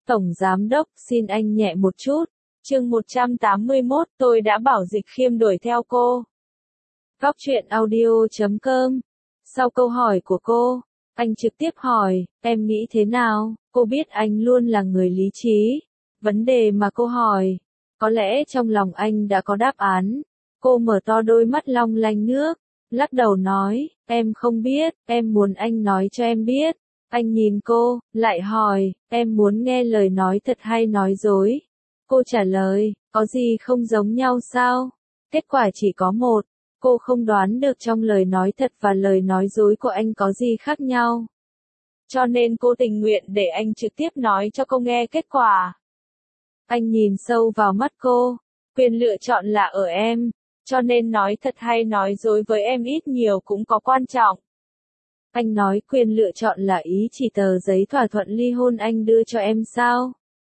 Tổng Giám Đốc, xin anh nhẹ một chút. Chương 181, tôi đã bảo Dịch Khiêm đuổi theo cô. Góc truyện audio.com. Sau câu hỏi của cô, anh trực tiếp hỏi, em nghĩ thế nào? Cô biết anh luôn là người lý trí. Vấn đề mà cô hỏi, có lẽ trong lòng anh đã có đáp án. Cô mở to đôi mắt long lanh nước, lắc đầu nói, em không biết, em muốn anh nói cho em biết. Anh nhìn cô, lại hỏi, em muốn nghe lời nói thật hay nói dối? Cô trả lời, có gì không giống nhau sao? Kết quả chỉ có một. Cô không đoán được trong lời nói thật và lời nói dối của anh có gì khác nhau. Cho nên cô tình nguyện để anh trực tiếp nói cho cô nghe kết quả. Anh nhìn sâu vào mắt cô, quyền lựa chọn là ở em, cho nên nói thật hay nói dối với em ít nhiều cũng có quan trọng. Anh nói quyền lựa chọn là ý chỉ tờ giấy thỏa thuận ly hôn anh đưa cho em sao?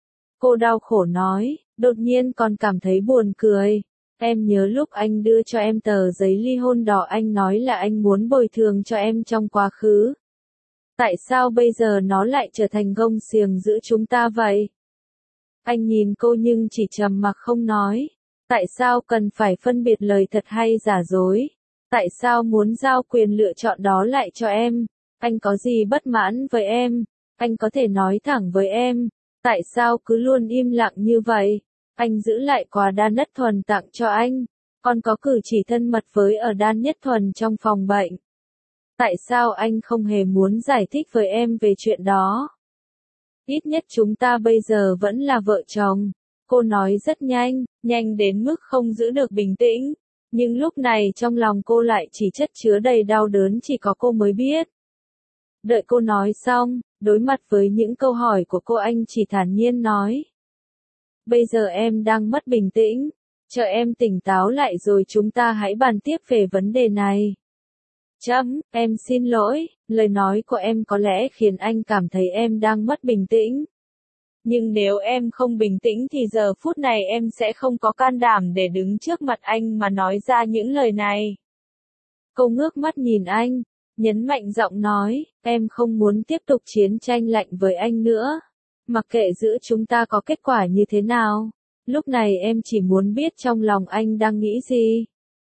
Cô đau khổ nói, đột nhiên còn cảm thấy buồn cười. Em nhớ lúc anh đưa cho em tờ giấy ly hôn đỏ anh nói là anh muốn bồi thường cho em trong quá khứ. Tại sao bây giờ nó lại trở thành gông xiềng giữa chúng ta vậy? Anh nhìn cô nhưng chỉ trầm mặc không nói. Tại sao cần phải phân biệt lời thật hay giả dối? Tại sao muốn giao quyền lựa chọn đó lại cho em? Anh có gì bất mãn với em? Anh có thể nói thẳng với em. Tại sao cứ luôn im lặng như vậy? Anh giữ lại quà Đan Nhất Thuần tặng cho anh. Còn có cử chỉ thân mật với ở Đan Nhất Thuần trong phòng bệnh. Tại sao anh không hề muốn giải thích với em về chuyện đó? Ít nhất chúng ta bây giờ vẫn là vợ chồng. Cô nói rất nhanh, nhanh đến mức không giữ được bình tĩnh. Nhưng lúc này trong lòng cô lại chỉ chất chứa đầy đau đớn chỉ có cô mới biết. Đợi cô nói xong, đối mặt với những câu hỏi của cô anh chỉ thản nhiên nói. Bây giờ em đang mất bình tĩnh, chờ em tỉnh táo lại rồi chúng ta hãy bàn tiếp về vấn đề này. Em xin lỗi, lời nói của em có lẽ khiến anh cảm thấy em đang mất bình tĩnh. Nhưng nếu em không bình tĩnh thì giờ phút này em sẽ không có can đảm để đứng trước mặt anh mà nói ra những lời này. Cô ngước mắt nhìn anh, nhấn mạnh giọng nói, em không muốn tiếp tục chiến tranh lạnh với anh nữa. Mặc kệ giữa chúng ta có kết quả như thế nào, lúc này em chỉ muốn biết trong lòng anh đang nghĩ gì.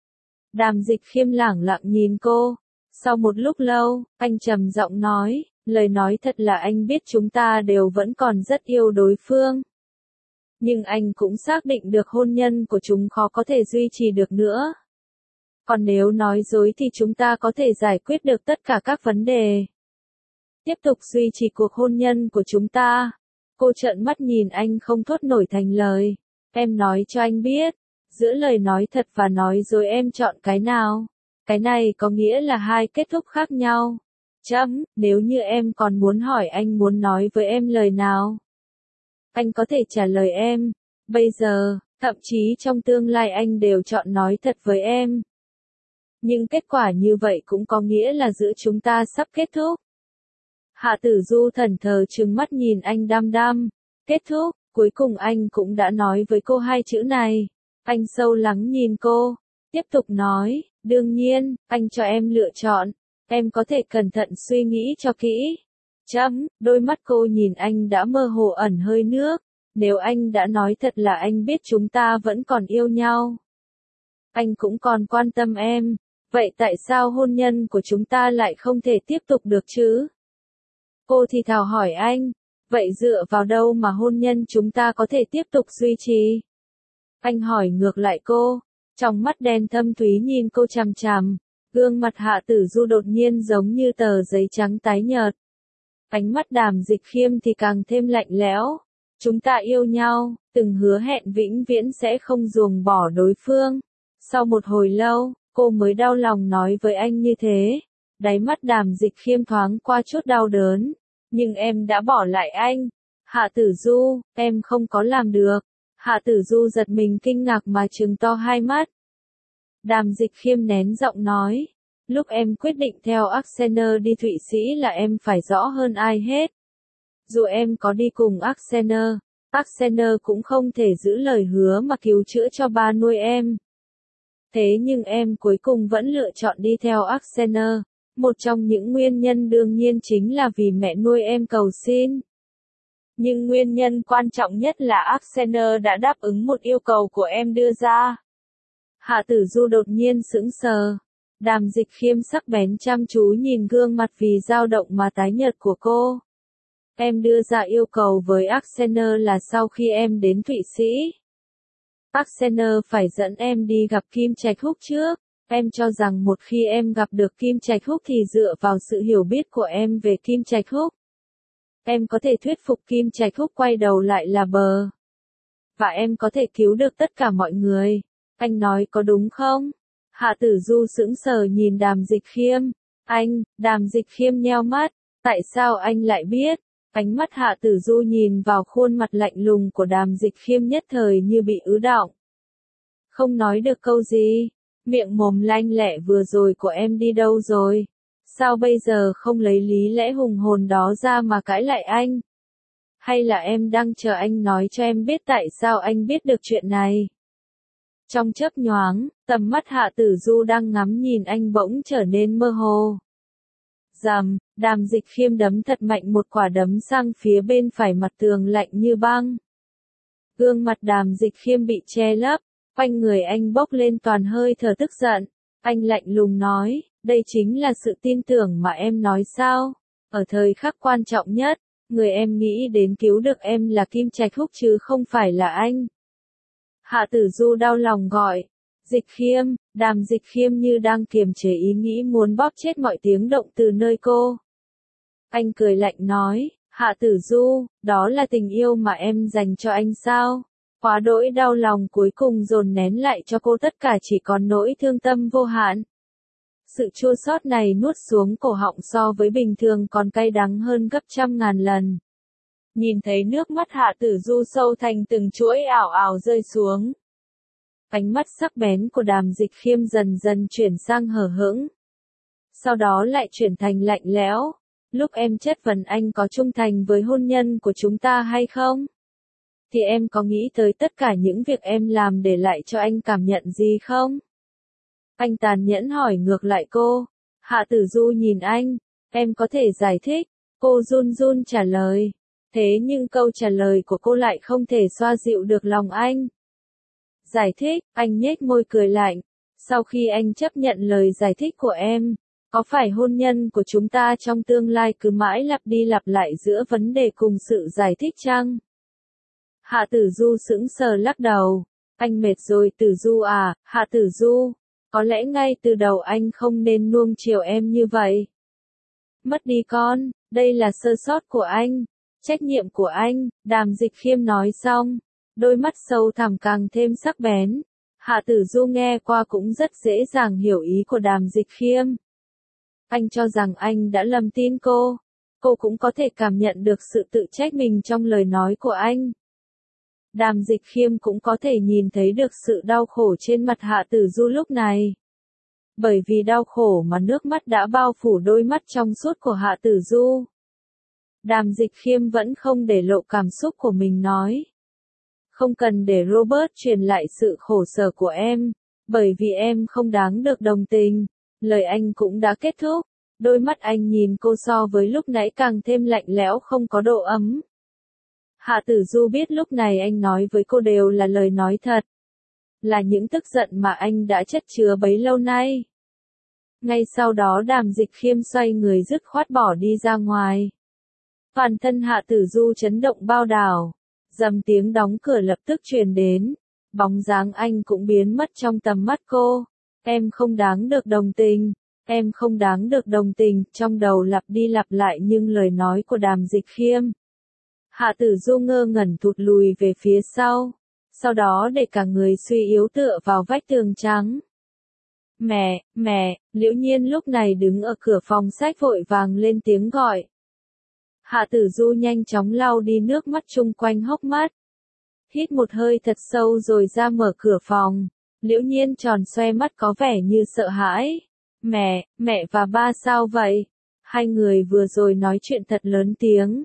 Đàm Dịch Khiêm lẳng lặng nhìn cô. Sau một lúc lâu, anh trầm giọng nói, lời nói thật là anh biết chúng ta đều vẫn còn rất yêu đối phương. Nhưng anh cũng xác định được hôn nhân của chúng khó có thể duy trì được nữa. Còn nếu nói dối thì chúng ta có thể giải quyết được tất cả các vấn đề. Tiếp tục duy trì cuộc hôn nhân của chúng ta. Cô trợn mắt nhìn anh không thốt nổi thành lời. Em nói cho anh biết, giữa lời nói thật và nói dối em chọn cái nào? Cái này có nghĩa là hai kết thúc khác nhau. Nếu như em còn muốn hỏi anh muốn nói với em lời nào? Anh có thể trả lời em. Bây giờ, thậm chí trong tương lai anh đều chọn nói thật với em. Nhưng kết quả như vậy cũng có nghĩa là giữa chúng ta sắp kết thúc. Hạ Tử Du thẫn thờ trừng mắt nhìn anh đăm đăm. Kết thúc, cuối cùng anh cũng đã nói với cô hai chữ này. Anh sâu lắng nhìn cô, tiếp tục nói, đương nhiên, anh cho em lựa chọn. Em có thể cẩn thận suy nghĩ cho kỹ. Đôi mắt cô nhìn anh đã mơ hồ ẩn hơi nước. Nếu anh đã nói thật là anh biết chúng ta vẫn còn yêu nhau. Anh cũng còn quan tâm em. Vậy tại sao hôn nhân của chúng ta lại không thể tiếp tục được chứ? Cô thì thào hỏi anh. Vậy dựa vào đâu mà hôn nhân chúng ta có thể tiếp tục duy trì? Anh hỏi ngược lại cô. Trong mắt đen thâm thúy nhìn cô chằm chằm. Gương mặt Hạ Tử Du đột nhiên giống như tờ giấy trắng tái nhợt. Ánh mắt Đàm Dịch Khiêm thì càng thêm lạnh lẽo. Chúng ta yêu nhau, từng hứa hẹn vĩnh viễn sẽ không ruồng bỏ đối phương. Sau một hồi lâu, cô mới đau lòng nói với anh như thế. Đáy mắt Đàm Dịch Khiêm thoáng qua chút đau đớn. Nhưng em đã bỏ lại anh. Hạ Tử Du, em không có làm được. Hạ Tử Du giật mình kinh ngạc mà trừng to hai mắt. Đàm Dịch Khiêm nén giọng nói. Lúc em quyết định theo Axener đi Thụy Sĩ là em phải rõ hơn ai hết. Dù em có đi cùng Axener cũng không thể giữ lời hứa mà cứu chữa cho ba nuôi em. Thế nhưng em cuối cùng vẫn lựa chọn đi theo Axener. Một trong những nguyên nhân đương nhiên chính là vì mẹ nuôi em cầu xin. Nhưng nguyên nhân quan trọng nhất là Arsenal đã đáp ứng một yêu cầu của em đưa ra. Hạ Tử Du đột nhiên sững sờ. Đàm Dịch Khiêm sắc bén chăm chú nhìn gương mặt vì dao động mà tái nhợt của cô. Em đưa ra yêu cầu với Arsenal là sau khi em đến Thụy Sĩ. Arsenal phải dẫn em đi gặp Kim Trạch Húc trước. Em cho rằng một khi em gặp được Kim Trạch Húc thì dựa vào sự hiểu biết của em về Kim Trạch Húc, em có thể thuyết phục Kim Trạch Húc quay đầu lại là bờ. Và em có thể cứu được tất cả mọi người. Anh nói có đúng không? Hạ Tử Du sững sờ nhìn Đàm Dịch Khiêm. Đàm Dịch Khiêm nheo mắt. Tại sao anh lại biết? Ánh mắt Hạ Tử Du nhìn vào khuôn mặt lạnh lùng của Đàm Dịch Khiêm nhất thời như bị ứ đọng. Không nói được câu gì. Miệng mồm lanh lẹ vừa rồi của em đi đâu rồi? Sao bây giờ không lấy lý lẽ hùng hồn đó ra mà cãi lại anh? Hay là em đang chờ anh nói cho em biết tại sao anh biết được chuyện này? Trong chớp nhoáng, tầm mắt Hạ Tử Du đang ngắm nhìn anh bỗng trở nên mơ hồ. Rầm, Đàm Dịch Khiêm đấm thật mạnh một quả đấm sang phía bên phải mặt tường lạnh như băng. Gương mặt Đàm Dịch Khiêm bị che lấp, quanh người anh bốc lên toàn hơi thở tức giận. Anh lạnh lùng nói, đây chính là sự tin tưởng mà em nói sao? Ở thời khắc quan trọng nhất, người em nghĩ đến cứu được em là Kim Trạch Húc chứ không phải là anh. Hạ Tử Du đau lòng gọi, Dịch Khiêm. Đàm Dịch Khiêm như đang kiềm chế ý nghĩ muốn bóp chết mọi tiếng động từ nơi cô. Anh cười lạnh nói, Hạ Tử Du, đó là tình yêu mà em dành cho anh sao? Quá đỗi đau lòng cuối cùng dồn nén lại cho cô tất cả chỉ còn nỗi thương tâm vô hạn. Sự chua xót này nuốt xuống cổ họng so với bình thường còn cay đắng hơn gấp trăm ngàn lần. Nhìn thấy nước mắt Hạ Tử Du sâu thành từng chuỗi ảo ảo rơi xuống. Ánh mắt sắc bén của Đàm Dịch Khiêm dần dần chuyển sang hờ hững. Sau đó lại chuyển thành lạnh lẽo. Lúc em chất vấn anh có trung thành với hôn nhân của chúng ta hay không? Thì em có nghĩ tới tất cả những việc em làm để lại cho anh cảm nhận gì không? Anh tàn nhẫn hỏi ngược lại cô. Hạ Tử Du nhìn anh, em có thể giải thích. Cô run run trả lời. Thế nhưng câu trả lời của cô lại không thể xoa dịu được lòng anh. Giải thích, anh nhếch môi cười lạnh. Sau khi anh chấp nhận lời giải thích của em, có phải hôn nhân của chúng ta trong tương lai cứ mãi lặp đi lặp lại giữa vấn đề cùng sự giải thích chăng? Hạ Tử Du sững sờ lắc đầu. Anh mệt rồi Tử Du à, Hạ Tử Du. Có lẽ ngay từ đầu anh không nên nuông chiều em như vậy. Mất đi con, đây là sơ sót của anh, trách nhiệm của anh, Đàm Dịch Khiêm nói xong. Đôi mắt sâu thẳm càng thêm sắc bén. Hạ Tử Du nghe qua cũng rất dễ dàng hiểu ý của Đàm Dịch Khiêm. Anh cho rằng anh đã lầm tin cô. Cô cũng có thể cảm nhận được sự tự trách mình trong lời nói của anh. Đàm Dịch Khiêm cũng có thể nhìn thấy được sự đau khổ trên mặt Hạ Tử Du lúc này. Bởi vì đau khổ mà nước mắt đã bao phủ đôi mắt trong suốt của Hạ Tử Du. Đàm Dịch Khiêm vẫn không để lộ cảm xúc của mình nói. Không cần để Robert truyền lại sự khổ sở của em, bởi vì em không đáng được đồng tình. Lời anh cũng đã kết thúc. Đôi mắt anh nhìn cô so với lúc nãy càng thêm lạnh lẽo không có độ ấm. Hạ Tử Du biết lúc này anh nói với cô đều là lời nói thật. Là những tức giận mà anh đã chất chứa bấy lâu nay. Ngay sau đó Đàm Dịch Khiêm xoay người dứt khoát bỏ đi ra ngoài. Toàn thân Hạ Tử Du chấn động bao đảo. Dầm tiếng đóng cửa lập tức truyền đến. Bóng dáng anh cũng biến mất trong tầm mắt cô. Em không đáng được đồng tình. Em không đáng được đồng tình. Trong đầu lặp đi lặp lại những lời nói của Đàm Dịch Khiêm. Hạ Tử Du ngơ ngẩn thụt lùi về phía sau. Sau đó để cả người suy yếu tựa vào vách tường trắng. Mẹ, Liễu Nhiên lúc này đứng ở cửa phòng sách vội vàng lên tiếng gọi. Hạ Tử Du nhanh chóng lau đi nước mắt chung quanh hốc mắt. Hít một hơi thật sâu rồi ra mở cửa phòng. Liễu Nhiên tròn xoe mắt có vẻ như sợ hãi. Mẹ và ba sao vậy? Hai người vừa rồi nói chuyện thật lớn tiếng.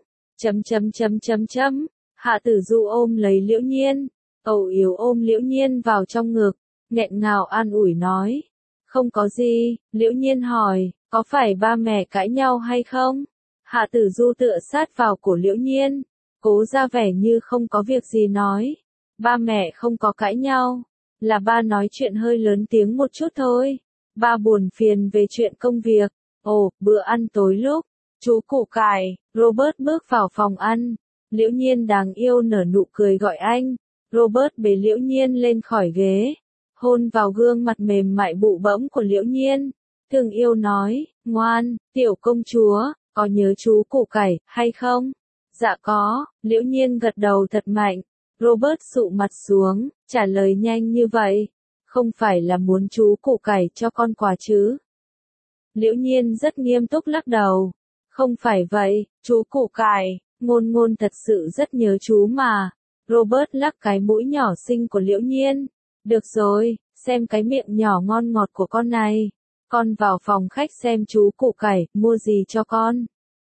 Hạ Tử Du ôm lấy Liễu Nhiên. Âu yếm ôm Liễu Nhiên vào trong ngực. Nghẹn ngào an ủi nói. Không có gì, Liễu Nhiên hỏi, có phải ba mẹ cãi nhau hay không? Hạ Tử Du tựa sát vào cổ Liễu Nhiên. cố ra vẻ như không có việc gì nói. Ba mẹ không có cãi nhau, là ba nói chuyện hơi lớn tiếng một chút thôi. Ba buồn phiền về chuyện công việc. Ồ, bữa ăn tối lúc, chú củ cải, Robert bước vào phòng ăn. Liễu Nhiên đáng yêu nở nụ cười gọi anh. Robert bế Liễu Nhiên lên khỏi ghế, hôn vào gương mặt mềm mại bụ bẫm của Liễu Nhiên. Thương yêu nói, ngoan, tiểu công chúa, có nhớ chú củ cải, hay không? Dạ có, Liễu Nhiên gật đầu thật mạnh. Robert sụ mặt xuống, trả lời nhanh như vậy. Không phải là muốn chú củ cải cho con quà chứ? Liễu Nhiên rất nghiêm túc lắc đầu. Không phải vậy, chú củ cải, ngôn ngôn thật sự rất nhớ chú mà. Robert lắc cái mũi nhỏ xinh của Liễu Nhiên. Được rồi, xem cái miệng nhỏ ngon ngọt của con này. Con vào phòng khách xem chú củ cải, mua gì cho con.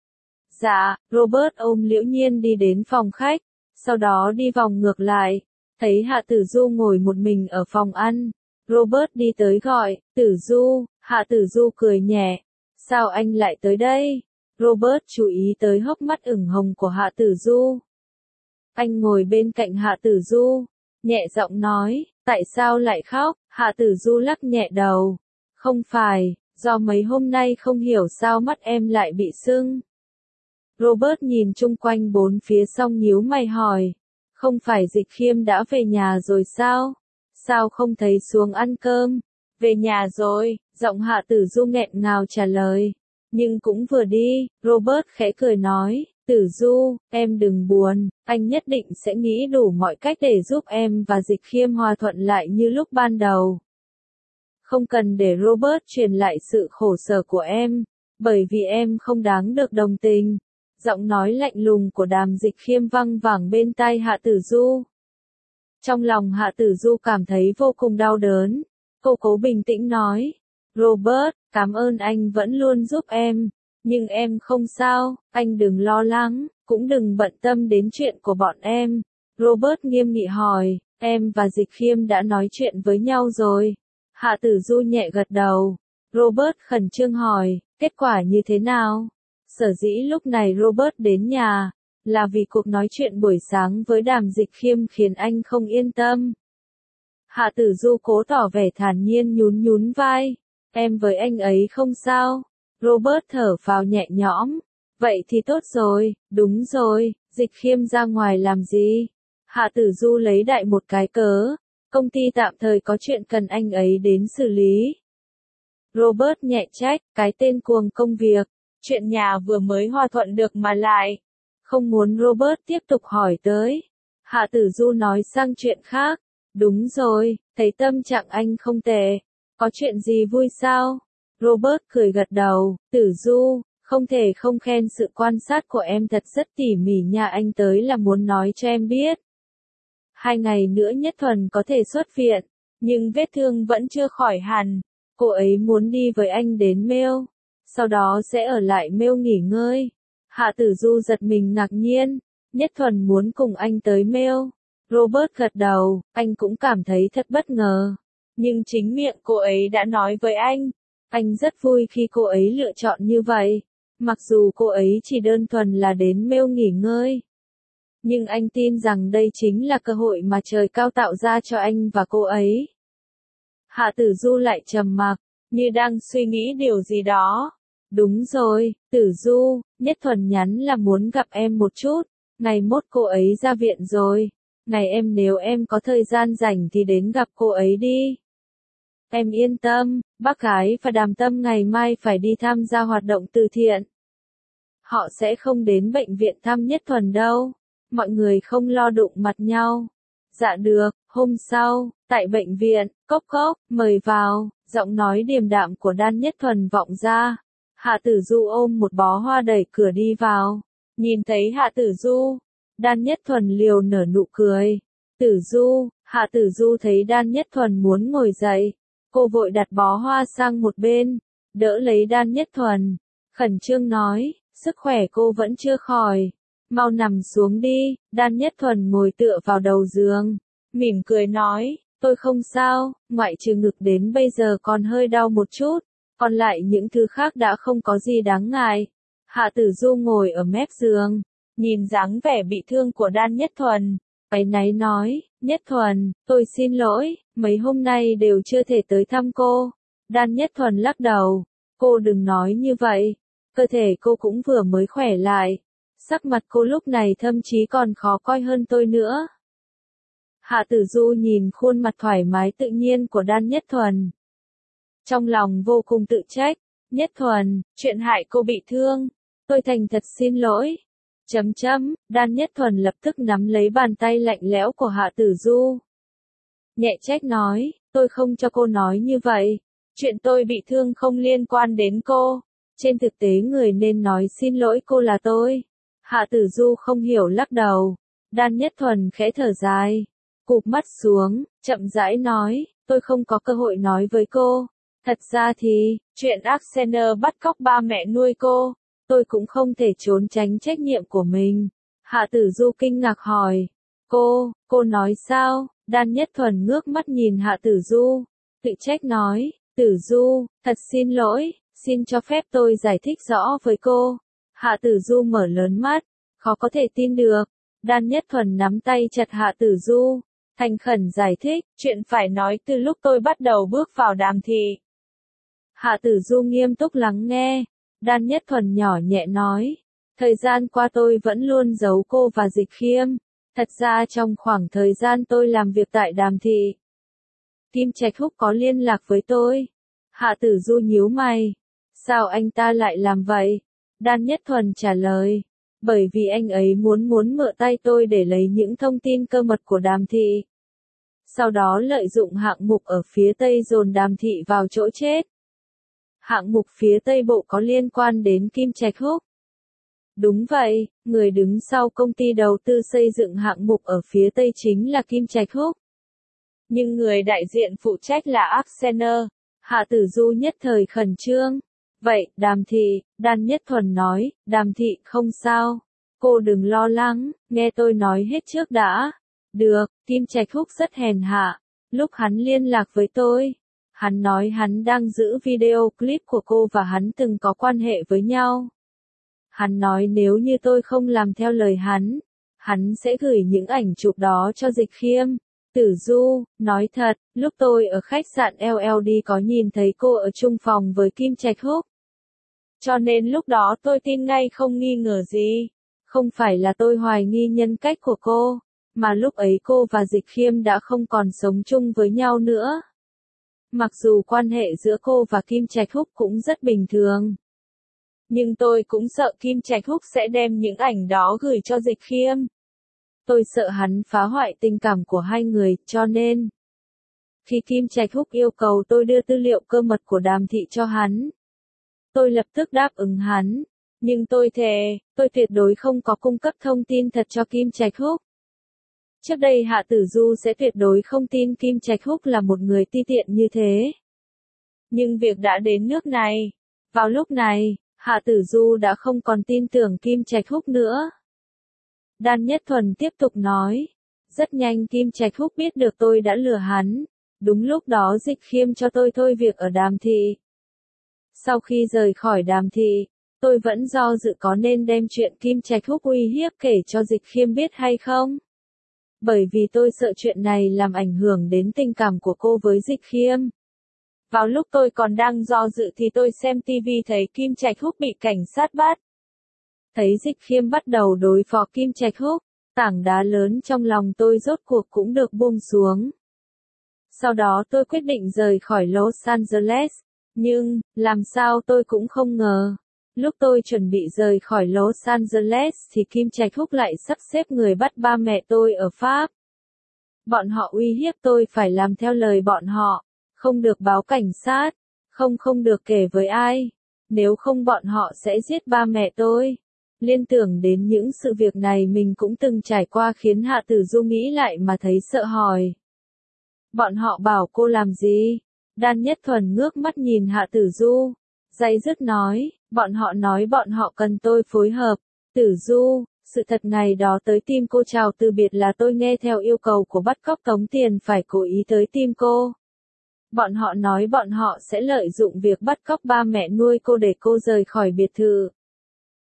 Dạ, Robert ôm Liễu Nhiên đi đến phòng khách, sau đó đi vòng ngược lại. Thấy Hạ Tử Du ngồi một mình ở phòng ăn. Robert đi tới gọi, Tử Du, Hạ Tử Du cười nhẹ. Sao anh lại tới đây? Robert chú ý tới hốc mắt ửng hồng của Hạ Tử Du. Anh ngồi bên cạnh Hạ Tử Du, nhẹ giọng nói, tại sao lại khóc? Hạ Tử Du lắc nhẹ đầu. Không phải, do mấy hôm nay không hiểu sao mắt em lại bị sưng. Robert nhìn chung quanh bốn phía xong nhíu mày hỏi. Không phải Dịch Khiêm đã về nhà rồi sao? Sao không thấy xuống ăn cơm? Về nhà rồi, giọng Hạ Tử Du nghẹn ngào trả lời. Nhưng cũng vừa đi, Robert khẽ cười nói, Tử Du, em đừng buồn, anh nhất định sẽ nghĩ đủ mọi cách để giúp em và Dịch Khiêm hòa thuận lại như lúc ban đầu. Không cần để Robert truyền lại sự khổ sở của em, bởi vì em không đáng được đồng tình. Giọng nói lạnh lùng của Đàm Dịch Khiêm văng vẳng bên tai Hạ Tử Du. Trong lòng Hạ Tử Du cảm thấy vô cùng đau đớn. Cô cố bình tĩnh nói, Robert, cảm ơn anh vẫn luôn giúp em, nhưng em không sao, anh đừng lo lắng, cũng đừng bận tâm đến chuyện của bọn em. Robert nghiêm nghị hỏi, em và Dịch Khiêm đã nói chuyện với nhau rồi. Hạ Tử Du nhẹ gật đầu. Robert khẩn trương hỏi, kết quả như thế nào? Sở dĩ lúc này Robert đến nhà, là vì cuộc nói chuyện buổi sáng với Đàm Dịch Khiêm khiến anh không yên tâm. Hạ Tử Du cố tỏ vẻ thản nhiên nhún nhún vai. Em với anh ấy không sao. Robert thở phào nhẹ nhõm. Vậy thì tốt rồi, đúng rồi, Dịch Khiêm ra ngoài làm gì? Hạ Tử Du lấy đại một cái cớ. Công ty tạm thời có chuyện cần anh ấy đến xử lý. Robert nhẹ trách, cái tên cuồng công việc. Chuyện nhà vừa mới hòa thuận được mà lại. Không muốn Robert tiếp tục hỏi tới. Hạ Tử Du nói sang chuyện khác. Đúng rồi, thấy tâm trạng anh không tệ. Có chuyện gì vui sao? Robert cười gật đầu. Tử Du, không thể không khen sự quan sát của em thật rất tỉ mỉ nha, anh tới là muốn nói cho em biết. 2 ngày nữa Nhất Thuần có thể xuất viện, nhưng vết thương vẫn chưa khỏi hẳn. Cô ấy muốn đi với anh đến Mêu, sau đó sẽ ở lại Mêu nghỉ ngơi. Hạ Tử Du giật mình ngạc nhiên, Nhất Thuần muốn cùng anh tới Mêu. Robert gật đầu, anh cũng cảm thấy thật bất ngờ. Nhưng chính miệng cô ấy đã nói với anh rất vui khi cô ấy lựa chọn như vậy. Mặc dù cô ấy chỉ đơn thuần là đến Mêu nghỉ ngơi. Nhưng anh tin rằng đây chính là cơ hội mà trời cao tạo ra cho anh và cô ấy. Hạ Tử Du lại trầm mặc, như đang suy nghĩ điều gì đó. Đúng rồi, Tử Du, Nhất Thuần nhắn là muốn gặp em một chút. Ngày mốt cô ấy ra viện rồi. Nếu em có thời gian rảnh thì đến gặp cô ấy đi. Em yên tâm, bác gái và Đàm Tâm ngày mai phải đi tham gia hoạt động từ thiện. Họ sẽ không đến bệnh viện thăm Nhất Thuần đâu. Mọi người không lo đụng mặt nhau. Dạ được, hôm sau, tại bệnh viện, cốc cốc, mời vào, giọng nói điềm đạm của Đan Nhất Thuần vọng ra. Hạ Tử Du ôm một bó hoa đẩy cửa đi vào. Nhìn thấy Hạ Tử Du, Đan Nhất Thuần liều nở nụ cười. Tử Du, Hạ Tử Du thấy Đan Nhất Thuần muốn ngồi dậy. Cô vội đặt bó hoa sang một bên, đỡ lấy Đan Nhất Thuần. Khẩn trương nói, sức khỏe cô vẫn chưa khỏi. Mau nằm xuống đi. Đan Nhất Thuần ngồi tựa vào đầu giường, mỉm cười nói, tôi không sao, ngoại trừ ngực đến bây giờ còn hơi đau một chút, còn lại những thứ khác đã không có gì đáng ngại. Hạ Tử Du ngồi ở mép giường, Nhìn dáng vẻ bị thương của Đan Nhất Thuần, áy náy nói, Nhất Thuần, tôi xin lỗi, mấy hôm nay đều chưa thể tới thăm cô. Đan Nhất Thuần lắc đầu, cô đừng nói như vậy, cơ thể cô cũng vừa mới khỏe lại. Sắc mặt cô lúc này thậm chí còn khó coi hơn tôi nữa. Hạ Tử Du nhìn khuôn mặt thoải mái tự nhiên của Đan Nhất Thuần. Trong lòng vô cùng tự trách, Nhất Thuần, chuyện hại cô bị thương, tôi thành thật xin lỗi. Đan Nhất Thuần lập tức nắm lấy bàn tay lạnh lẽo của Hạ Tử Du. Nhẹ trách nói, tôi không cho cô nói như vậy, chuyện tôi bị thương không liên quan đến cô, trên thực tế người nên nói xin lỗi cô là tôi. Hạ Tử Du không hiểu lắc đầu, Đan Nhất Thuần khẽ thở dài, cụp mắt xuống, chậm rãi nói, tôi không có cơ hội nói với cô. Thật ra thì, chuyện Arsenal bắt cóc ba mẹ nuôi tôi cũng không thể trốn tránh trách nhiệm của mình. Hạ Tử Du kinh ngạc hỏi, cô nói sao? Đan Nhất Thuần ngước mắt nhìn Hạ Tử Du, tự trách nói, Tử Du, thật xin lỗi, xin cho phép tôi giải thích rõ với cô. Hạ Tử Du mở lớn mắt, khó có thể tin được. Đan Nhất Thuần nắm tay chặt Hạ Tử Du, thành khẩn giải thích, chuyện phải nói từ lúc tôi bắt đầu bước vào Đàm thị. Hạ Tử Du nghiêm túc lắng nghe, Đan Nhất Thuần nhỏ nhẹ nói, thời gian qua tôi vẫn luôn giấu cô và Dịch Khiêm, thật ra trong khoảng thời gian tôi làm việc tại Đàm thị, Kim Trạch Húc có liên lạc với tôi. Hạ Tử Du nhíu mày, sao anh ta lại làm vậy? Đan Nhất Thuần trả lời, bởi vì anh ấy muốn mượn tay tôi để lấy những thông tin cơ mật của Đàm thị. Sau đó lợi dụng hạng mục ở phía Tây dồn Đàm thị vào chỗ chết. Hạng mục phía Tây Bộ có liên quan đến Kim Trạch Húc. Đúng vậy, người đứng sau công ty đầu tư xây dựng hạng mục ở phía Tây chính là Kim Trạch Húc. Nhưng người đại diện phụ trách là Arsenal. Hạ Tử Du nhất thời khẩn trương. Vậy, Đàm thị, Đan Nhất Thuần nói, Đàm thị không sao. Cô đừng lo lắng, nghe tôi nói hết trước đã. Được, Kim Trạch Húc rất hèn hạ. Lúc hắn liên lạc với tôi, hắn nói hắn đang giữ video clip của cô và hắn từng có quan hệ với nhau. Hắn nói nếu như tôi không làm theo lời hắn sẽ gửi những ảnh chụp đó cho Dịch Khiêm. Tử Du, nói thật, lúc tôi ở khách sạn LLD có nhìn thấy cô ở chung phòng với Kim Trạch Húc. Cho nên lúc đó tôi tin ngay không nghi ngờ gì. Không phải là tôi hoài nghi nhân cách của cô, mà lúc ấy cô và Dịch Khiêm đã không còn sống chung với nhau nữa. Mặc dù quan hệ giữa cô và Kim Trạch Húc cũng rất bình thường. Nhưng tôi cũng sợ Kim Trạch Húc sẽ đem những ảnh đó gửi cho Dịch Khiêm. Tôi sợ hắn phá hoại tình cảm của hai người, cho nên khi Kim Trạch Húc yêu cầu tôi đưa tư liệu cơ mật của Đàm thị cho hắn, tôi lập tức đáp ứng hắn. Nhưng tôi thề, tôi tuyệt đối không có cung cấp thông tin thật cho Kim Trạch Húc. Trước đây Hạ Tử Du sẽ tuyệt đối không tin Kim Trạch Húc là một người ti tiện như thế. Nhưng việc đã đến nước này. Vào lúc này, Hạ Tử Du đã không còn tin tưởng Kim Trạch Húc nữa. Đan Nhất Thuần tiếp tục nói. Rất nhanh Kim Trạch Húc biết được tôi đã lừa hắn. Đúng lúc đó Dịch Khiêm cho tôi thôi việc ở Đàm thị. Sau khi rời khỏi Đàm thị, tôi vẫn do dự có nên đem chuyện Kim Trạch Húc uy hiếp kể cho Dịch Khiêm biết hay không. Bởi vì tôi sợ chuyện này làm ảnh hưởng đến tình cảm của cô với Dịch Khiêm. Vào lúc tôi còn đang do dự thì tôi xem TV thấy Kim Trạch Húc bị cảnh sát bắt. Thấy Dịch Khiêm bắt đầu đối phó Kim Trạch Húc, tảng đá lớn trong lòng tôi rốt cuộc cũng được buông xuống. Sau đó tôi quyết định rời khỏi Los Angeles, nhưng, làm sao tôi cũng không ngờ. Lúc tôi chuẩn bị rời khỏi Los Angeles thì Kim Trạch Húc lại sắp xếp người bắt ba mẹ tôi ở Pháp. Bọn họ uy hiếp tôi phải làm theo lời bọn họ, không được báo cảnh sát, không được kể với ai, nếu không bọn họ sẽ giết ba mẹ tôi. Liên tưởng đến những sự việc này mình cũng từng trải qua khiến Hạ Tử Du nghĩ lại mà thấy sợ hỏi. Bọn họ bảo cô làm gì? Đan Nhất Thuần ngước mắt nhìn Hạ Tử Du, day dứt nói, bọn họ cần tôi phối hợp. Tử Du, sự thật ngày đó tới tìm cô chào từ biệt là tôi nghe theo yêu cầu của bắt cóc tống tiền phải cố ý tới tìm cô. Bọn họ nói bọn họ sẽ lợi dụng việc bắt cóc ba mẹ nuôi cô để cô rời khỏi biệt thự.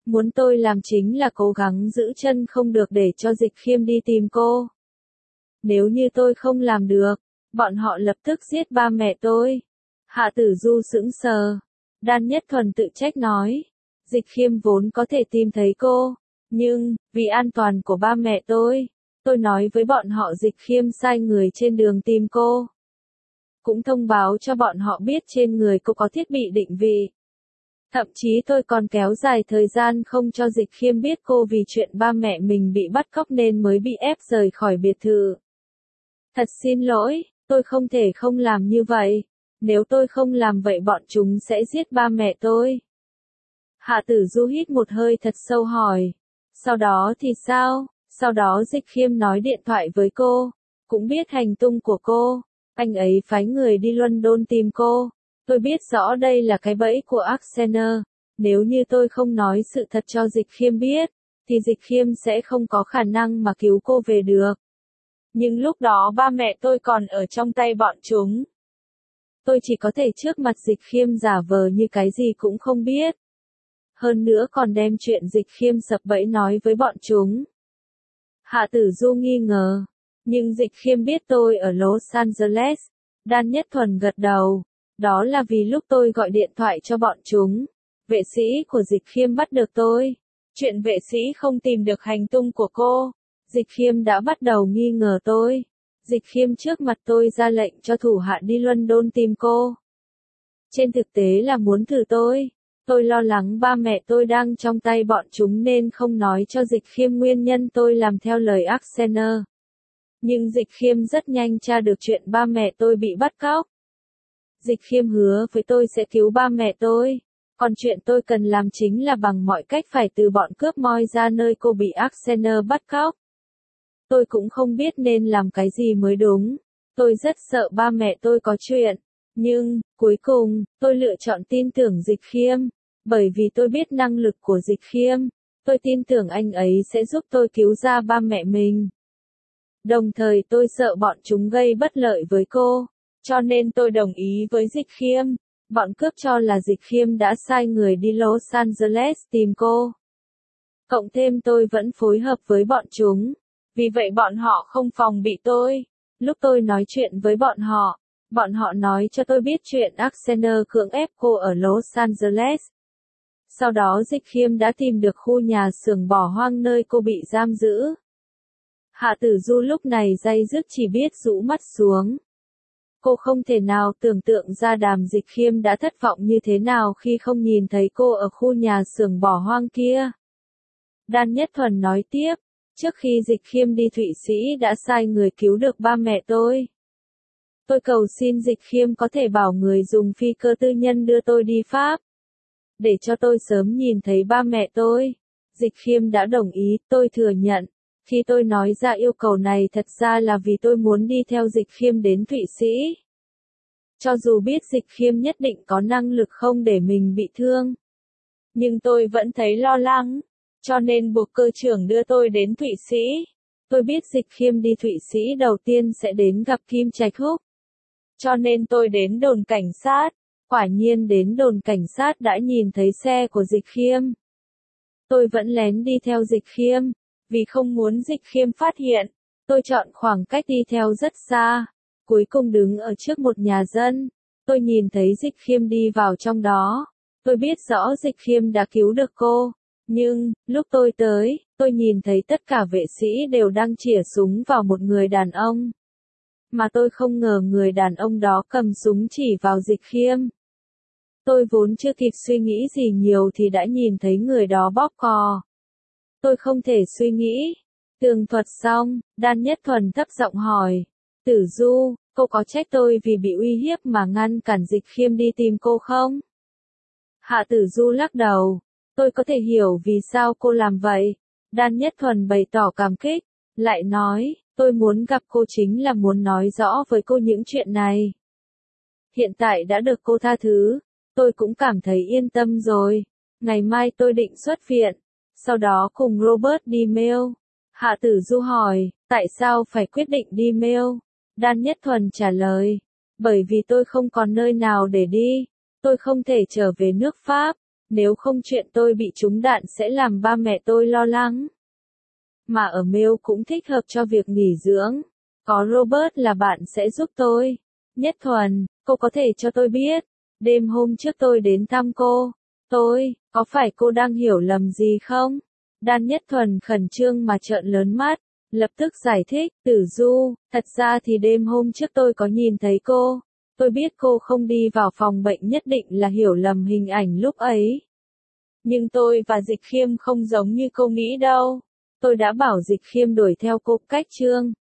Muốn tôi làm chính là cố gắng giữ chân không được để cho Dịch Khiêm đi tìm cô. Nếu như tôi không làm được, bọn họ lập tức giết ba mẹ tôi. Hạ Tử Du sững sờ. Đan Nhất Thuần tự trách nói. Dịch Khiêm vốn có thể tìm thấy cô. Nhưng, vì an toàn của ba mẹ tôi nói với bọn họ Dịch Khiêm sai người trên đường tìm cô. Cũng thông báo cho bọn họ biết trên người cô có thiết bị định vị. Thậm chí tôi còn kéo dài thời gian không cho Dịch Khiêm biết cô vì chuyện ba mẹ mình bị bắt cóc nên mới bị ép rời khỏi biệt thự. Thật xin lỗi, tôi không thể không làm như vậy. Nếu tôi không làm vậy bọn chúng sẽ giết ba mẹ tôi. Hạ Tử Du hít một hơi thật sâu hỏi. Sau đó thì sao? Sau đó Dịch Khiêm nói điện thoại với cô. Cũng biết hành tung của cô. Anh ấy phái người đi London tìm cô. Tôi biết rõ đây là cái bẫy của Arsenal. Nếu như tôi không nói sự thật cho Dịch Khiêm biết, thì Dịch Khiêm sẽ không có khả năng mà cứu cô về được. Nhưng lúc đó ba mẹ tôi còn ở trong tay bọn chúng. Tôi chỉ có thể trước mặt Dịch Khiêm giả vờ như cái gì cũng không biết. Hơn nữa còn đem chuyện Dịch Khiêm sập bẫy nói với bọn chúng. Hạ Tử Du nghi ngờ. Nhưng Dịch Khiêm biết tôi ở Los Angeles. Đan Nhất Thuần gật đầu. Đó là vì lúc tôi gọi điện thoại cho bọn chúng. Vệ sĩ của Dịch Khiêm bắt được tôi. Chuyện vệ sĩ không tìm được hành tung của cô. Dịch Khiêm đã bắt đầu nghi ngờ tôi. Dịch Khiêm trước mặt tôi ra lệnh cho thủ hạ đi London tìm cô. Trên thực tế là muốn thử tôi. Tôi lo lắng ba mẹ tôi đang trong tay bọn chúng nên không nói cho Dịch Khiêm nguyên nhân tôi làm theo lời Arsenal. Nhưng Dịch Khiêm rất nhanh tra được chuyện ba mẹ tôi bị bắt cóc. Dịch Khiêm hứa với tôi sẽ cứu ba mẹ tôi. Còn chuyện tôi cần làm chính là bằng mọi cách phải từ bọn cướp moi ra nơi cô bị Arsenal bắt cóc. Tôi cũng không biết nên làm cái gì mới đúng. Tôi rất sợ ba mẹ tôi có chuyện. Nhưng, cuối cùng, tôi lựa chọn tin tưởng Dịch Khiêm. Bởi vì tôi biết năng lực của Dịch Khiêm. Tôi tin tưởng anh ấy sẽ giúp tôi cứu ra ba mẹ mình. Đồng thời tôi sợ bọn chúng gây bất lợi với cô. Cho nên tôi đồng ý với Dịch Khiêm. Bọn cướp cho là Dịch Khiêm đã sai người đi Los Angeles tìm cô. Cộng thêm tôi vẫn phối hợp với bọn chúng. Vì vậy bọn họ không phòng bị tôi. Lúc tôi nói chuyện với bọn họ nói cho tôi biết chuyện Arsenal cưỡng ép cô ở Los Angeles. Sau đó Dịch Khiêm đã tìm được khu nhà xưởng bỏ hoang nơi cô bị giam giữ. Hạ Tử Du lúc này day dứt chỉ biết rũ mắt xuống. Cô không thể nào tưởng tượng ra Đàm Dịch Khiêm đã thất vọng như thế nào khi không nhìn thấy cô ở khu nhà xưởng bỏ hoang kia. Đan Nhất Thuần nói tiếp, trước khi Dịch Khiêm đi Thụy Sĩ đã sai người cứu được ba mẹ tôi. Tôi cầu xin Dịch Khiêm có thể bảo người dùng phi cơ tư nhân đưa tôi đi Pháp. Để cho tôi sớm nhìn thấy ba mẹ tôi. Dịch Khiêm đã đồng ý, tôi thừa nhận. Khi tôi nói ra yêu cầu này thật ra là vì tôi muốn đi theo Dịch Khiêm đến Thụy Sĩ. Cho dù biết Dịch Khiêm nhất định có năng lực không để mình bị thương. Nhưng tôi vẫn thấy lo lắng. Cho nên buộc cơ trưởng đưa tôi đến Thụy Sĩ. Tôi biết Dịch Khiêm đi Thụy Sĩ đầu tiên sẽ đến gặp Kim Trạch Húc. Cho nên tôi đến đồn cảnh sát. Quả nhiên đến đồn cảnh sát đã nhìn thấy xe của Dịch Khiêm. Tôi vẫn lén đi theo Dịch Khiêm. Vì không muốn Dịch Khiêm phát hiện, tôi chọn khoảng cách đi theo rất xa. Cuối cùng đứng ở trước một nhà dân. Tôi nhìn thấy Dịch Khiêm đi vào trong đó. Tôi biết rõ Dịch Khiêm đã cứu được cô. Nhưng, lúc tôi tới, tôi nhìn thấy tất cả vệ sĩ đều đang chĩa súng vào một người đàn ông. Mà tôi không ngờ người đàn ông đó cầm súng chỉ vào Dịch Khiêm. Tôi vốn chưa kịp suy nghĩ gì nhiều thì đã nhìn thấy người đó bóp cò. Tôi không thể suy nghĩ. Tường thuật xong, Đan Nhất Thuần thấp giọng hỏi. Tử Du, cô có trách tôi vì bị uy hiếp mà ngăn cản Dịch Khiêm đi tìm cô không? Hạ Tử Du lắc đầu. Tôi có thể hiểu vì sao cô làm vậy. Đan Nhất Thuần bày tỏ cảm kích. Lại nói, tôi muốn gặp cô chính là muốn nói rõ với cô những chuyện này. Hiện tại đã được cô tha thứ. Tôi cũng cảm thấy yên tâm rồi. Ngày mai tôi định xuất viện. Sau đó cùng Robert đi mail. Hạ Tử Du hỏi, tại sao phải quyết định đi mail? Đan Nhất Thuần trả lời, bởi vì tôi không còn nơi nào để đi. Tôi không thể trở về nước Pháp. Nếu không chuyện tôi bị trúng đạn sẽ làm ba mẹ tôi lo lắng. Mà ở mail cũng thích hợp cho việc nghỉ dưỡng. Có Robert là bạn sẽ giúp tôi. Nhất Thuần, cô có thể cho tôi biết. Đêm hôm trước tôi đến thăm cô. Có phải cô đang hiểu lầm gì không? Đan Nhất Thuần khẩn trương mà trợn lớn mắt. Lập tức giải thích, Tử Du, thật ra thì đêm hôm trước tôi có nhìn thấy cô. Tôi biết cô không đi vào phòng bệnh nhất định là hiểu lầm hình ảnh lúc ấy. Nhưng tôi và Dịch Khiêm không giống như cô nghĩ đâu. Tôi đã bảo Dịch Khiêm đuổi theo cô cách Trương.